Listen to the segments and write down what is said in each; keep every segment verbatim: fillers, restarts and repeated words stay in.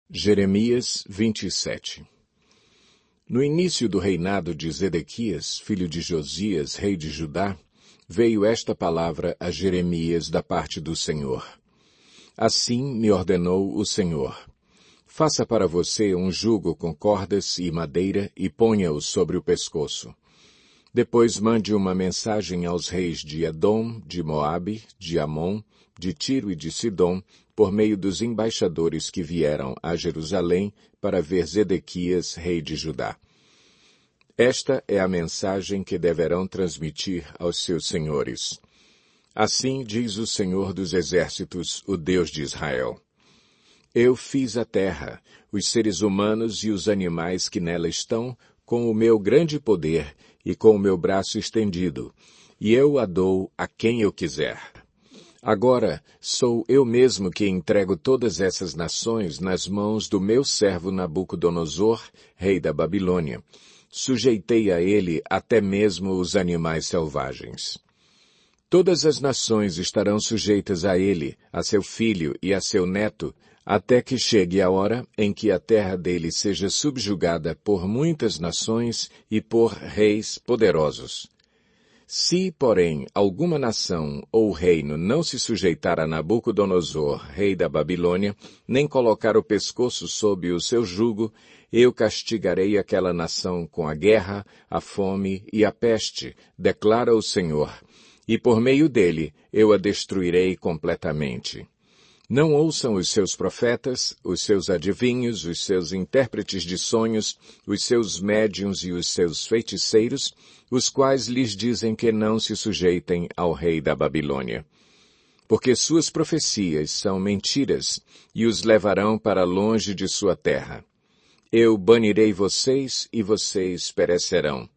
Jeremias vinte e sete. No início do reinado de Zedequias, filho de Josias, rei de Judá, veio esta palavra a Jeremias da parte do Senhor. Assim me ordenou o Senhor: faça para você um jugo com cordas e madeira e ponha-o sobre o pescoço. Depois mande uma mensagem aos reis de Edom, de Moabe, de Amon, de Tiro e de Sidom, por meio dos embaixadores que vieram a Jerusalém para ver Zedequias, rei de Judá. Esta é a mensagem que deverão transmitir aos seus senhores. Assim diz o Senhor dos Exércitos, o Deus de Israel: Eu fiz a terra, os seres humanos e os animais que nela estão, com o meu grande poder e com o meu braço estendido, e eu a dou a quem eu quiser. Agora sou eu mesmo que entrego todas essas nações nas mãos do meu servo Nabucodonosor, rei da Babilônia. Sujeitei a ele até mesmo os animais selvagens. Todas as nações estarão sujeitas a ele, a seu filho e a seu neto, até que chegue a hora em que a terra dele seja subjugada por muitas nações e por reis poderosos. Se, porém, alguma nação ou reino não se sujeitar a Nabucodonosor, rei da Babilônia, nem colocar o pescoço sob o seu jugo, eu castigarei aquela nação com a guerra, a fome e a peste, declara o Senhor, e por meio dele eu a destruirei completamente. Não ouçam os seus profetas, os seus adivinhos, os seus intérpretes de sonhos, os seus médiuns e os seus feiticeiros, os quais lhes dizem que não se sujeitem ao rei da Babilônia. Porque suas profecias são mentiras e os levarão para longe de sua terra. Eu banirei vocês e vocês perecerão.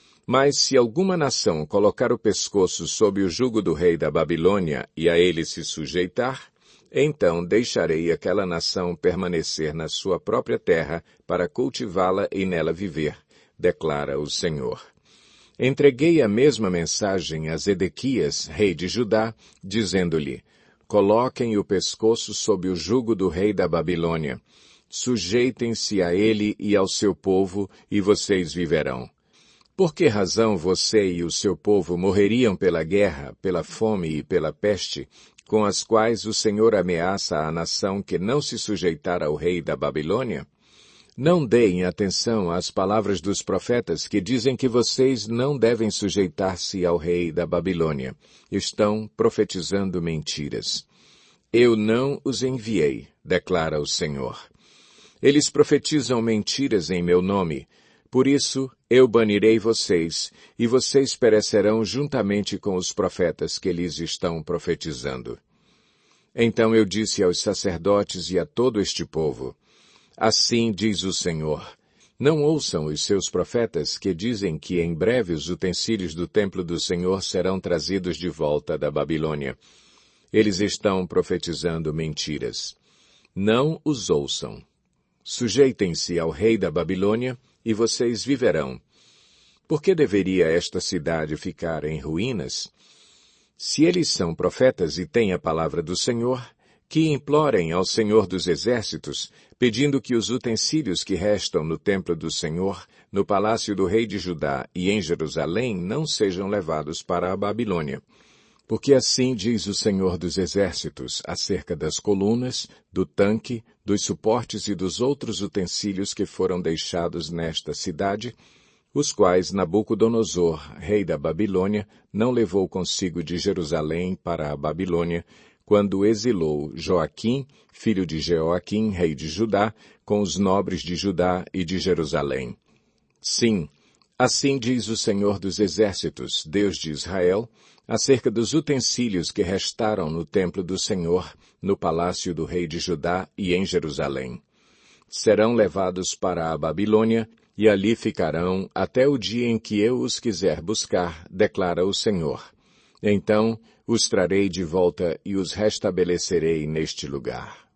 Mas se alguma nação colocar o pescoço sob o jugo do rei da Babilônia e a ele se sujeitar, então deixarei aquela nação permanecer na sua própria terra para cultivá-la e nela viver, declara o Senhor. Entreguei a mesma mensagem a Zedequias, rei de Judá, dizendo-lhe: coloquem o pescoço sob o jugo do rei da Babilônia. Sujeitem-se a ele e ao seu povo, e vocês viverão. Por que razão você e o seu povo morreriam pela guerra, pela fome e pela peste, com as quais o Senhor ameaça a nação que não se sujeitar ao rei da Babilônia? Não deem atenção às palavras dos profetas que dizem que vocês não devem sujeitar-se ao rei da Babilônia. Estão profetizando mentiras. Eu não os enviei, declara o Senhor. Eles profetizam mentiras em meu nome. Por isso, eu banirei vocês, e vocês perecerão juntamente com os profetas que lhes estão profetizando. Então eu disse aos sacerdotes e a todo este povo: assim diz o Senhor: não ouçam os seus profetas que dizem que em breve os utensílios do templo do Senhor serão trazidos de volta da Babilônia. Eles estão profetizando mentiras. Não os ouçam. Sujeitem-se ao rei da Babilônia, e vocês viverão. Por que deveria esta cidade ficar em ruínas? Se eles são profetas e têm a palavra do Senhor, que implorem ao Senhor dos Exércitos, pedindo que os utensílios que restam no templo do Senhor, no palácio do rei de Judá e em Jerusalém não sejam levados para a Babilônia. Porque assim diz o Senhor dos Exércitos acerca das colunas, do tanque, dos suportes e dos outros utensílios que foram deixados nesta cidade, os quais Nabucodonosor, rei da Babilônia, não levou consigo de Jerusalém para a Babilônia, quando exilou Joaquim, filho de Jeoaquim, rei de Judá, com os nobres de Judá e de Jerusalém. Sim, assim diz o Senhor dos Exércitos, Deus de Israel, acerca dos utensílios que restaram no templo do Senhor, no palácio do rei de Judá e em Jerusalém. Serão levados para a Babilônia, e ali ficarão até o dia em que eu os quiser buscar, declara o Senhor. Então os trarei de volta e os restabelecerei neste lugar.